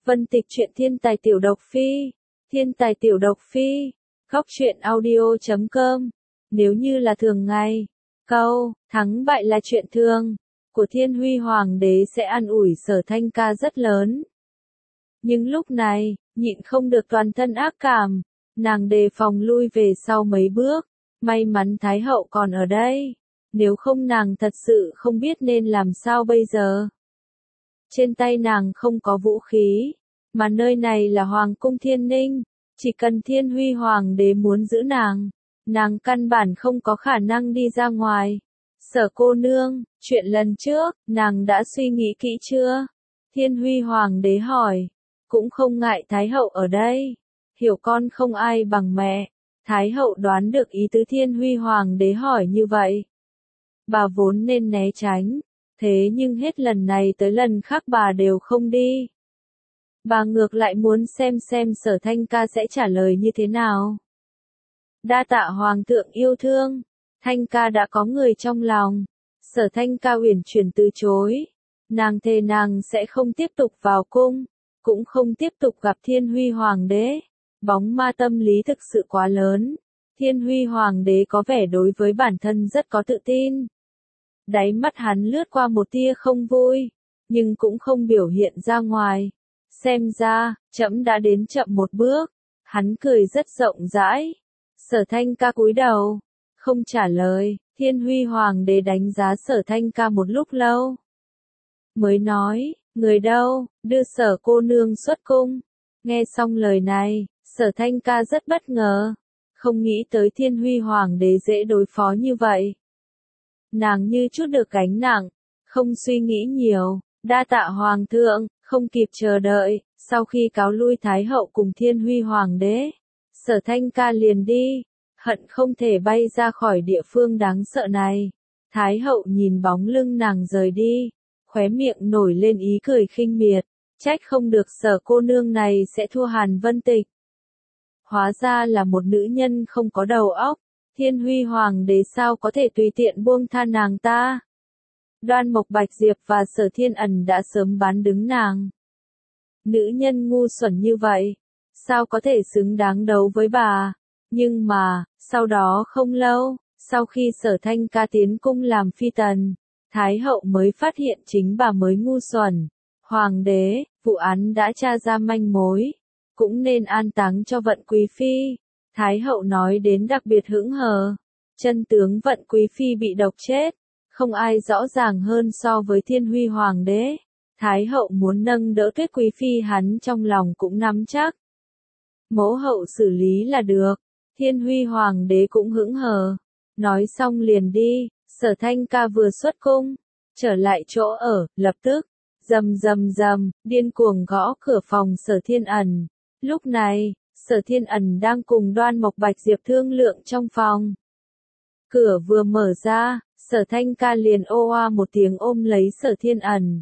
Vân Tịch truyện thiên tài tiểu độc phi. Thiên tài tiểu độc phi. Góc truyện audio.com. Nếu như là thường ngày, câu thắng bại là chuyện thường của Thiên Huy Hoàng đế sẽ an ủi Sở Thanh Ca rất lớn. Nhưng lúc này, nhịn không được toàn thân ác cảm, nàng đề phòng lui về sau mấy bước, may mắn Thái hậu còn ở đây, nếu không nàng thật sự không biết nên làm sao bây giờ. Trên tay nàng không có vũ khí, mà nơi này là Hoàng cung Thiên Ninh, chỉ cần Thiên Huy Hoàng đế muốn giữ nàng căn bản không có khả năng đi ra ngoài. Sở cô nương, chuyện lần trước, nàng đã suy nghĩ kỹ chưa? Thiên Huy Hoàng đế hỏi, cũng không ngại Thái hậu ở đây, hiểu con không ai bằng mẹ. Thái hậu đoán được ý tứ Thiên Huy Hoàng đế hỏi như vậy. Bà vốn nên né tránh, thế nhưng hết lần này tới lần khác bà đều không đi. Bà ngược lại muốn xem Sở Thanh Ca sẽ trả lời như thế nào. Đa tạ Hoàng thượng yêu thương, Thanh Ca đã có người trong lòng. Sở Thanh Ca uyển chuyển từ chối, nàng thề nàng sẽ không tiếp tục vào cung, cũng không tiếp tục gặp Thiên Huy Hoàng đế. Bóng ma tâm lý thực sự quá lớn. Thiên Huy Hoàng đế có vẻ đối với bản thân rất có tự tin. Đáy mắt hắn lướt qua một tia không vui, nhưng cũng không biểu hiện ra ngoài. Xem ra, trẫm đã đến chậm một bước. Hắn cười rất rộng rãi. Sở Thanh Ca cúi đầu, không trả lời. Thiên Huy Hoàng đế đánh giá Sở Thanh Ca một lúc lâu, mới nói, người đâu, đưa Sở cô nương xuất cung. Nghe xong lời này, Sở Thanh Ca rất bất ngờ, không nghĩ tới Thiên Huy Hoàng đế dễ đối phó như vậy. Nàng như chút được gánh nặng, không suy nghĩ nhiều, đa tạ Hoàng thượng, không kịp chờ đợi. Sau khi cáo lui Thái hậu cùng Thiên Huy Hoàng đế, Sở Thanh Ca liền đi, hận không thể bay ra khỏi địa phương đáng sợ này. Thái hậu nhìn bóng lưng nàng rời đi, khóe miệng nổi lên ý cười khinh miệt, trách không được Sở cô nương này sẽ thua Hàn Vân Tịch. Hóa ra là một nữ nhân không có đầu óc, Thiên Huy Hoàng đế sao có thể tùy tiện buông tha nàng ta. Đoan Mộc Bạch Diệp và Sở Thiên Ẩn đã sớm bán đứng nàng. Nữ nhân ngu xuẩn như vậy, sao có thể xứng đáng đấu với bà. Nhưng mà, sau đó không lâu, sau khi Sở Thanh Ca tiến cung làm phi tần, Thái hậu mới phát hiện chính bà mới ngu xuẩn. Hoàng đế, vụ án đã tra ra manh mối, cũng nên an táng cho Vận Quý Phi. Thái hậu nói đến đặc biệt hững hờ. Chân tướng Vận Quý Phi bị độc chết, không ai rõ ràng hơn so với Thiên Huy Hoàng đế. Thái hậu muốn nâng đỡ Tuyết Quý Phi hắn trong lòng cũng nắm chắc. Mẫu hậu xử lý là được. Thiên Huy Hoàng đế cũng hững hờ. Nói xong liền đi. Sở Thanh Ca vừa xuất cung, trở lại chỗ ở, lập tức, rầm, điên cuồng gõ cửa phòng Sở Thiên Ẩn. Lúc này, Sở Thiên Ẩn đang cùng Đoan Mộc Bạch Diệp thương lượng trong phòng. Cửa vừa mở ra, Sở Thanh Ca liền ô oa một tiếng ôm lấy Sở Thiên Ẩn.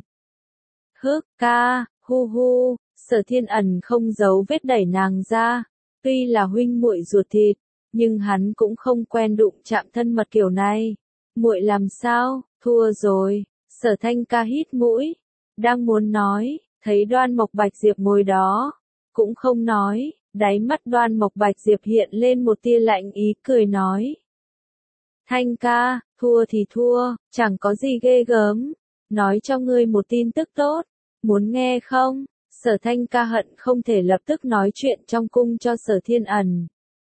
Hức ca, hu hu. Sở Thiên Ẩn không giấu vết đẩy nàng ra. Tuy là huynh muội ruột thịt, nhưng hắn cũng không quen đụng chạm thân mật kiểu này. Muội làm sao, thua rồi. Sở Thanh Ca hít mũi, đang muốn nói, thấy Đoan Mộc Bạch Diệp ngồi đó, cũng không nói. Đáy mắt Đoan Mộc Bạch Diệp hiện lên một tia lạnh ý, cười nói. Thanh ca, thua thì thua, chẳng có gì ghê gớm. Nói cho ngươi một tin tức tốt, muốn nghe không? Sở Thanh Ca hận không thể lập tức nói chuyện trong cung cho Sở Thiên Ẩn.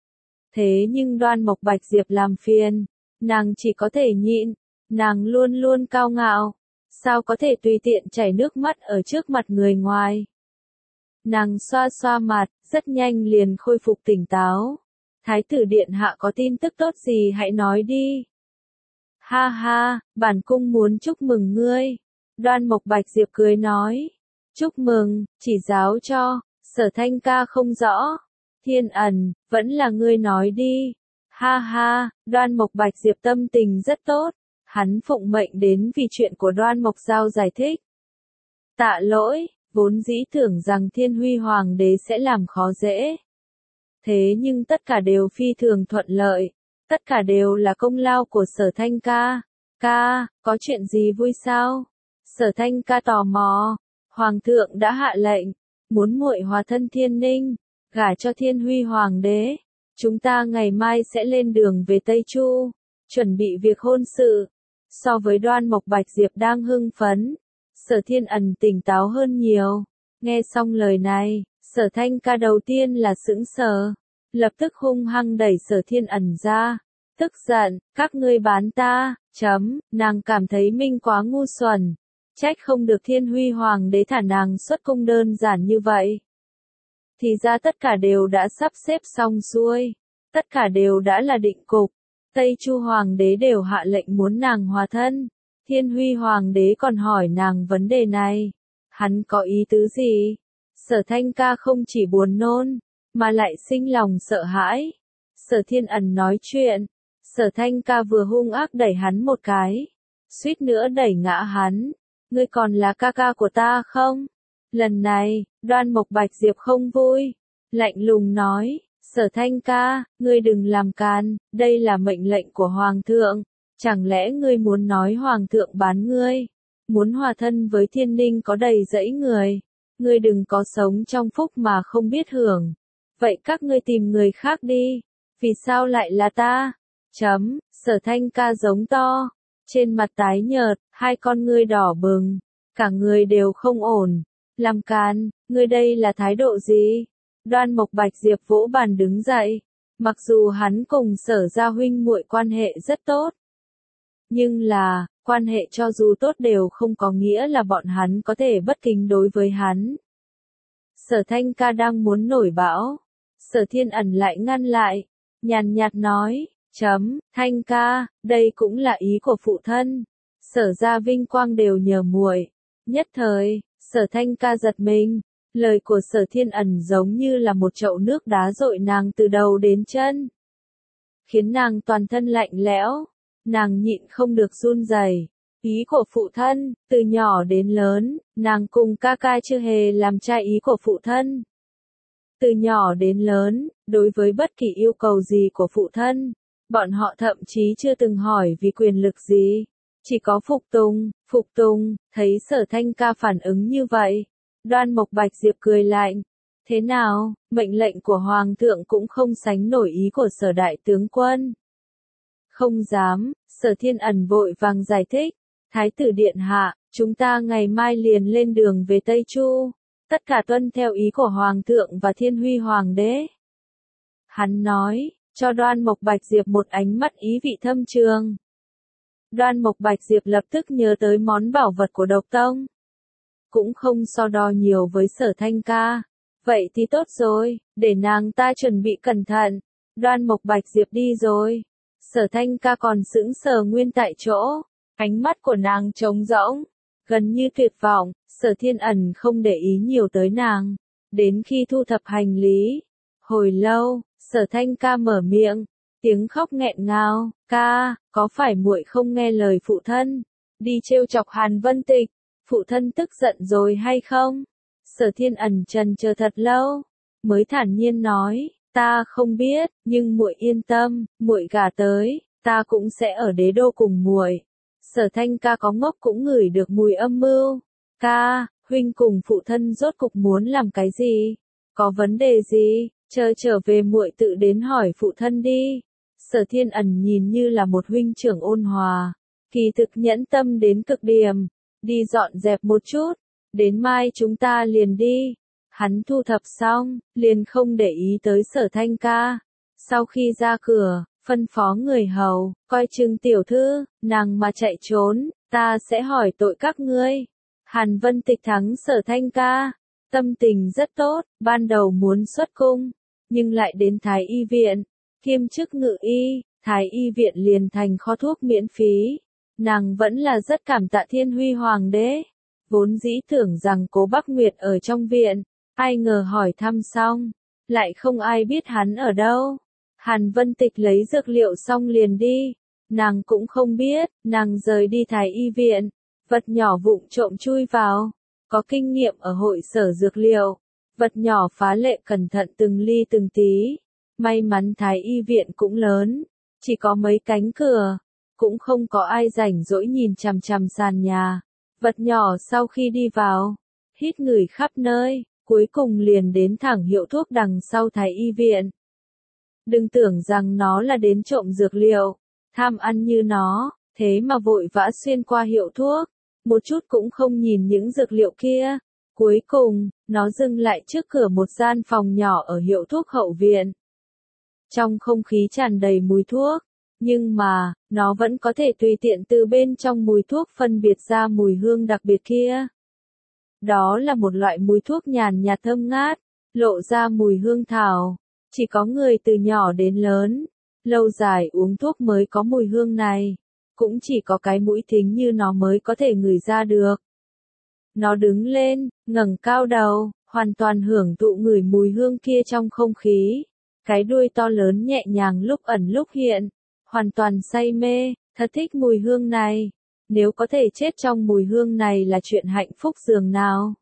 Thế nhưng Đoan Mộc Bạch Diệp làm phiền, nàng chỉ có thể nhịn, nàng luôn luôn cao ngạo, sao có thể tùy tiện chảy nước mắt ở trước mặt người ngoài. Nàng xoa xoa mặt, rất nhanh liền khôi phục tỉnh táo. Thái tử điện hạ có tin tức tốt gì hãy nói đi. Ha ha, bản cung muốn chúc mừng ngươi. Đoan Mộc Bạch Diệp cười nói. Chúc mừng, chỉ giáo cho. Sở Thanh Ca không rõ. Thiên Ẩn, vẫn là ngươi nói đi. Ha ha, Đoan Mộc Bạch Diệp tâm tình rất tốt. Hắn phụng mệnh đến vì chuyện của Đoan Mộc Giao giải thích. Tạ lỗi, vốn dĩ tưởng rằng Thiên Huy Hoàng đế sẽ làm khó dễ. Thế nhưng tất cả đều phi thường thuận lợi. Tất cả đều là công lao của Sở Thanh Ca. Ca, có chuyện gì vui sao? Sở Thanh Ca tò mò. Hoàng thượng đã hạ lệnh, muốn muội hòa thân Thiên Ninh, gả cho Thiên Huy Hoàng đế. Chúng ta ngày mai sẽ lên đường về Tây Chu, chuẩn bị việc hôn sự. So với Đoan Mộc Bạch Diệp đang hưng phấn, Sở Thiên Ẩn tỉnh táo hơn nhiều. Nghe xong lời này, Sở Thanh Ca đầu tiên là sững sờ, lập tức hung hăng đẩy Sở Thiên Ẩn ra, tức giận, các ngươi bán ta, nàng cảm thấy mình quá ngu xuẩn, trách không được Thiên Huy Hoàng đế thả nàng xuất cung đơn giản như vậy. Thì ra tất cả đều đã sắp xếp xong xuôi, tất cả đều đã là định cục, Tây Chu Hoàng đế đều hạ lệnh muốn nàng hòa thân, Thiên Huy Hoàng đế còn hỏi nàng vấn đề này, hắn có ý tứ gì? Sở Thanh Ca không chỉ buồn nôn, mà lại sinh lòng sợ hãi. Sở Thiên Ẩn nói chuyện, Sở Thanh Ca vừa hung ác đẩy hắn một cái, suýt nữa đẩy ngã hắn. Ngươi còn là ca ca của ta không? Lần này, Đoan Mộc Bạch Diệp không vui, lạnh lùng nói, Sở Thanh Ca, ngươi đừng làm càn, đây là mệnh lệnh của Hoàng thượng, chẳng lẽ ngươi muốn nói Hoàng thượng bán ngươi, muốn hòa thân với Thiên Ninh có đầy dẫy người, ngươi đừng có sống trong phúc mà không biết hưởng, vậy các ngươi tìm người khác đi, vì sao lại là ta? Sở Thanh Ca giống to, trên mặt tái nhợt, hai con ngươi đỏ bừng, cả người đều không ổn, làm càn, ngươi đây là thái độ gì? Đoan Mộc Bạch Diệp vỗ bàn đứng dậy, mặc dù hắn cùng Sở gia huynh muội quan hệ rất tốt, nhưng là, quan hệ cho dù tốt đều không có nghĩa là bọn hắn có thể bất kính đối với hắn. Sở Thanh Ca đang muốn nổi bão, Sở Thiên Ẩn lại ngăn lại, nhàn nhạt nói, Thanh Ca, đây cũng là ý của phụ thân, Sở gia vinh quang đều nhờ muội. Nhất thời, Sở Thanh Ca giật mình, lời của Sở Thiên Ẩn giống như là một chậu nước đá dội nàng từ đầu đến chân, khiến nàng toàn thân lạnh lẽo, nàng nhịn không được run rẩy. Ý của phụ thân, từ nhỏ đến lớn, nàng cùng ca ca chưa hề làm trái ý của phụ thân. Từ nhỏ đến lớn, đối với bất kỳ yêu cầu gì của phụ thân, bọn họ thậm chí chưa từng hỏi vì quyền lực gì, chỉ có phục tùng, thấy Sở Thanh Ca phản ứng như vậy. Đoan Mộc Bạch Diệp cười lạnh, thế nào, mệnh lệnh của Hoàng thượng cũng không sánh nổi ý của Sở đại tướng quân. Không dám, Sở Thiên Ẩn vội vàng giải thích, Thái tử điện hạ, chúng ta ngày mai liền lên đường về Tây Chu, tất cả tuân theo ý của Hoàng thượng và Thiên Huy Hoàng đế. Hắn nói, cho Đoan Mộc Bạch Diệp một ánh mắt ý vị thâm trường. Đoan Mộc Bạch Diệp lập tức nhớ tới món bảo vật của Độc Tông. Cũng không so đo nhiều với Sở Thanh Ca. Vậy thì tốt rồi, để nàng ta chuẩn bị cẩn thận. Đoan Mộc Bạch Diệp đi rồi. Sở Thanh Ca còn sững sờ nguyên tại chỗ. Ánh mắt của nàng trống rỗng, gần như tuyệt vọng. Sở Thiên Ẩn không để ý nhiều tới nàng. Đến khi thu thập hành lý. Hồi lâu, Sở Thanh Ca mở miệng. Tiếng khóc nghẹn ngào, ca, có phải muội không nghe lời phụ thân, đi trêu chọc Hàn Vân Tịch, phụ thân tức giận rồi hay không? Sở Thiên Ẩn trần chờ thật lâu, mới thản nhiên nói, ta không biết, nhưng muội yên tâm, muội gả tới, ta cũng sẽ ở đế đô cùng muội. Sở Thanh Ca có ngốc cũng ngửi được mùi âm mưu. Ca, huynh cùng phụ thân rốt cục muốn làm cái gì? Có vấn đề gì? Chờ trở về muội tự đến hỏi phụ thân đi. Sở Thiên Ẩn nhìn như là một huynh trưởng ôn hòa, kỳ thực nhẫn tâm đến cực điểm, đi dọn dẹp một chút, đến mai chúng ta liền đi. Hắn thu thập xong, liền không để ý tới Sở Thanh Ca. Sau khi ra cửa, phân phó người hầu, coi chừng tiểu thư, nàng mà chạy trốn, ta sẽ hỏi tội các ngươi. Hàn Vân Tịch thắng Sở Thanh Ca, tâm tình rất tốt, ban đầu muốn xuất cung, nhưng lại đến Thái y viện. Kiêm chức ngự y, Thái y viện liền thành kho thuốc miễn phí. Nàng vẫn là rất cảm tạ Thiên Huy Hoàng đế. Vốn dĩ tưởng rằng Cố Bắc Nguyệt ở trong viện, ai ngờ hỏi thăm xong, lại không ai biết hắn ở đâu. Hàn Vân Tịch lấy dược liệu xong liền đi. Nàng cũng không biết, nàng rời đi Thái y viện, vật nhỏ vụng trộm chui vào. Có kinh nghiệm ở hội sở dược liệu, vật nhỏ phá lệ cẩn thận từng ly từng tí. May mắn Thái y viện cũng lớn, chỉ có mấy cánh cửa, cũng không có ai rảnh rỗi nhìn chằm chằm sàn nhà. Vật nhỏ sau khi đi vào, hít ngửi khắp nơi, cuối cùng liền đến thẳng hiệu thuốc đằng sau Thái y viện. Đừng tưởng rằng nó là đến trộm dược liệu, tham ăn như nó, thế mà vội vã xuyên qua hiệu thuốc, một chút cũng không nhìn những dược liệu kia. Cuối cùng, nó dừng lại trước cửa một gian phòng nhỏ ở hiệu thuốc hậu viện. Trong không khí tràn đầy mùi thuốc, nhưng mà, nó vẫn có thể tùy tiện từ bên trong mùi thuốc phân biệt ra mùi hương đặc biệt kia. Đó là một loại mùi thuốc nhàn nhạt thơm ngát, lộ ra mùi hương thảo. Chỉ có người từ nhỏ đến lớn, lâu dài uống thuốc mới có mùi hương này. Cũng chỉ có cái mũi thính như nó mới có thể ngửi ra được. Nó đứng lên, ngẩng cao đầu, hoàn toàn hưởng thụ ngửi mùi hương kia trong không khí. Cái đuôi to lớn nhẹ nhàng lúc ẩn lúc hiện, hoàn toàn say mê, thật thích mùi hương này. Nếu có thể chết trong mùi hương này là chuyện hạnh phúc dường nào.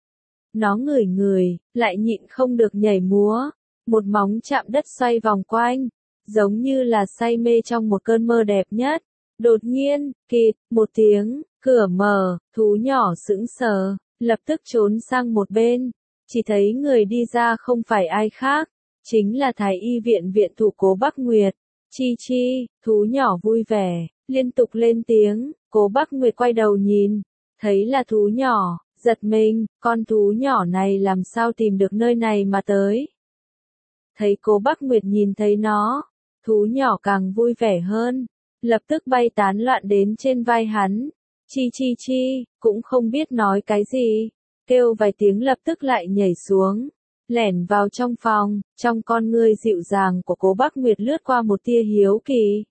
Nó ngửi ngửi, lại nhịn không được nhảy múa, một móng chạm đất xoay vòng quanh, giống như là say mê trong một cơn mơ đẹp nhất. Đột nhiên, kịt, một tiếng, cửa mở, thú nhỏ sững sờ, lập tức trốn sang một bên, chỉ thấy người đi ra không phải ai khác, chính là Thái y viện viện thủ Cố Bắc Nguyệt. Chi chi, thú nhỏ vui vẻ, liên tục lên tiếng, Cố Bắc Nguyệt quay đầu nhìn, thấy là thú nhỏ, giật mình, con thú nhỏ này làm sao tìm được nơi này mà tới. Thấy Cố Bắc Nguyệt nhìn thấy nó, thú nhỏ càng vui vẻ hơn, lập tức bay tán loạn đến trên vai hắn. Chi chi chi, cũng không biết nói cái gì, kêu vài tiếng lập tức lại nhảy xuống, lẻn vào trong phòng, trong con ngươi dịu dàng của Cố Bắc Nguyệt lướt qua một tia hiếu kỳ.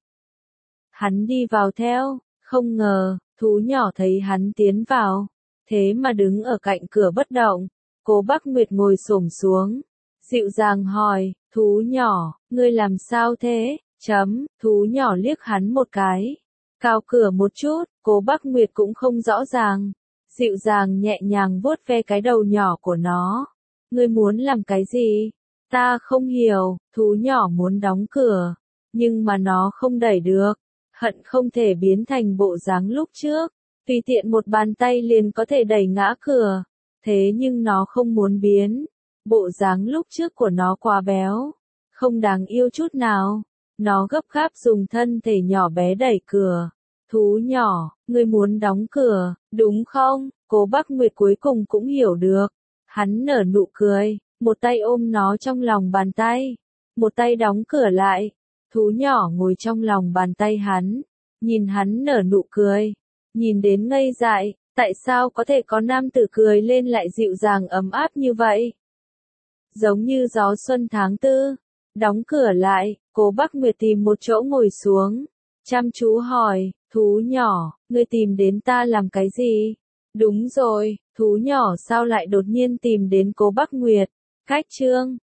Hắn đi vào theo, không ngờ, thú nhỏ thấy hắn tiến vào, thế mà đứng ở cạnh cửa bất động. Cố Bắc Nguyệt ngồi xổm xuống, dịu dàng hỏi, thú nhỏ, ngươi làm sao thế? Thú nhỏ liếc hắn một cái, cao cửa một chút, Cố Bắc Nguyệt cũng không rõ ràng, dịu dàng nhẹ nhàng vuốt ve cái đầu nhỏ của nó. Ngươi muốn làm cái gì? Ta không hiểu, thú nhỏ muốn đóng cửa, nhưng mà nó không đẩy được, hận không thể biến thành bộ dáng lúc trước, tùy tiện một bàn tay liền có thể đẩy ngã cửa, thế nhưng nó không muốn biến, bộ dáng lúc trước của nó quá béo, không đáng yêu chút nào. Nó gấp gáp dùng thân thể nhỏ bé đẩy cửa. Thú nhỏ, ngươi muốn đóng cửa, đúng không? Cố Bắc Nguyệt cuối cùng cũng hiểu được. Hắn nở nụ cười, một tay ôm nó trong lòng bàn tay, một tay đóng cửa lại. Thú nhỏ ngồi trong lòng bàn tay hắn, nhìn hắn nở nụ cười, nhìn đến ngây dại, tại sao có thể có nam tử cười lên lại dịu dàng ấm áp như vậy? Giống như gió xuân tháng tư. Đóng cửa lại, Cố Bắc Nguyệt tìm một chỗ ngồi xuống, chăm chú hỏi, thú nhỏ, ngươi tìm đến ta làm cái gì? Đúng rồi, thú nhỏ sao lại đột nhiên tìm đến Cố Bắc Nguyệt? Cách chương